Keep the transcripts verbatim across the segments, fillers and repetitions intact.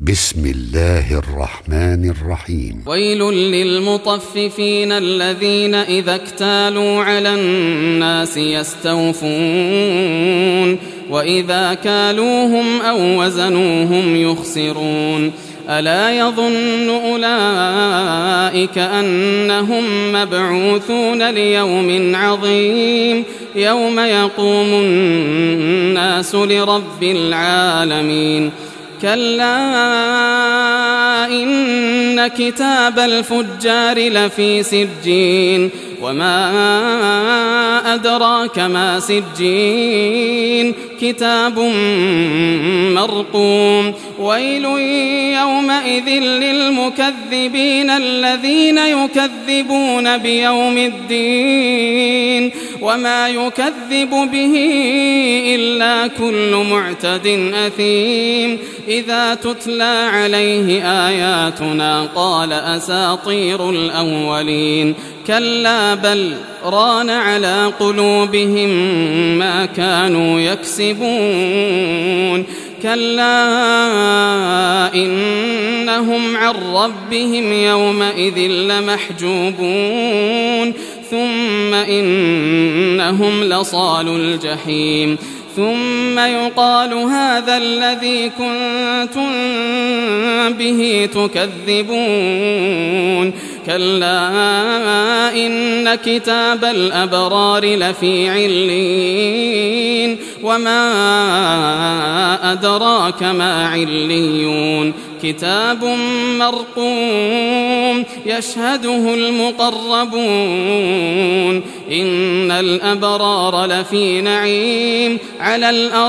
بسم الله الرحمن الرحيم. ويل للمطففين الذين إذا اكتالوا على الناس يستوفون وإذا كالوهم أو وزنوهم يخسرون. ألا يظن أولئك أنهم مبعوثون ليوم عظيم يوم يقوم الناس لرب العالمين. كلا إن كتاب الفجار لفي سجين وما أدراك ما سجين كتاب مرقوم. ويل يومئذ للمكذبين الذين يكذبون بيوم الدين وما يكذب به إلا كل معتد أثيم. إذا تتلى عليه آياتنا قال أساطير الأولين. كلا بل ران على قلوبهم ما كانوا يكسبون. كلا إنهم عن ربهم يومئذ لمحجوبون. ثم إنهم لصال الجحيم. ثم يقال هذا الذي كنتم به تكذبون. كلا إن كتاب الأبرار لفي عليين وما أدراك ما عليون. كتاب مرقوم يشهده المقربون. إن الأبرار لفي نعيم على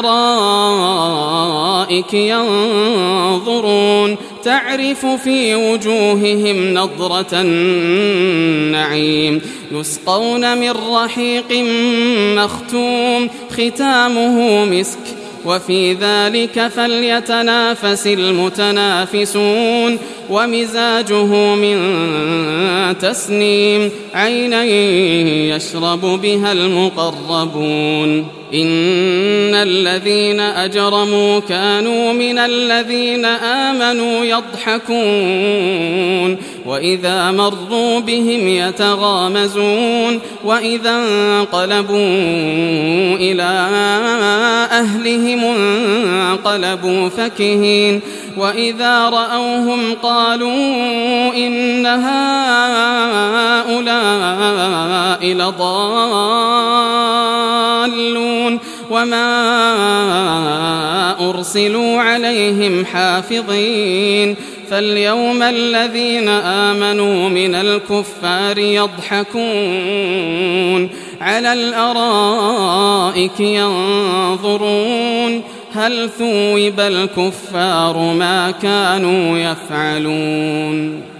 الأرائك ينظرون تعرف في وجوههم نضرة النعيم. يسقون من رحيق مختوم ختامه مسك وفي ذلك فليتنافس المتنافسون. ومزاجه من تسنيم عينا يشرب بها المقربون. إن الذين أجرموا كانوا من الذين آمنوا يضحكون وإذا مروا بهم يتغامزون. وإذا انقلبوا إلى أهلهم انقلبوا فكهين. وإذا رأوهم قالوا إن هؤلاء لضالون وما أرسلوا عليهم حافظين. فاليوم الذين آمنوا من الكفار يضحكون على الأرائك ينظرون هل ثوب الكفار ما كانوا يفعلون.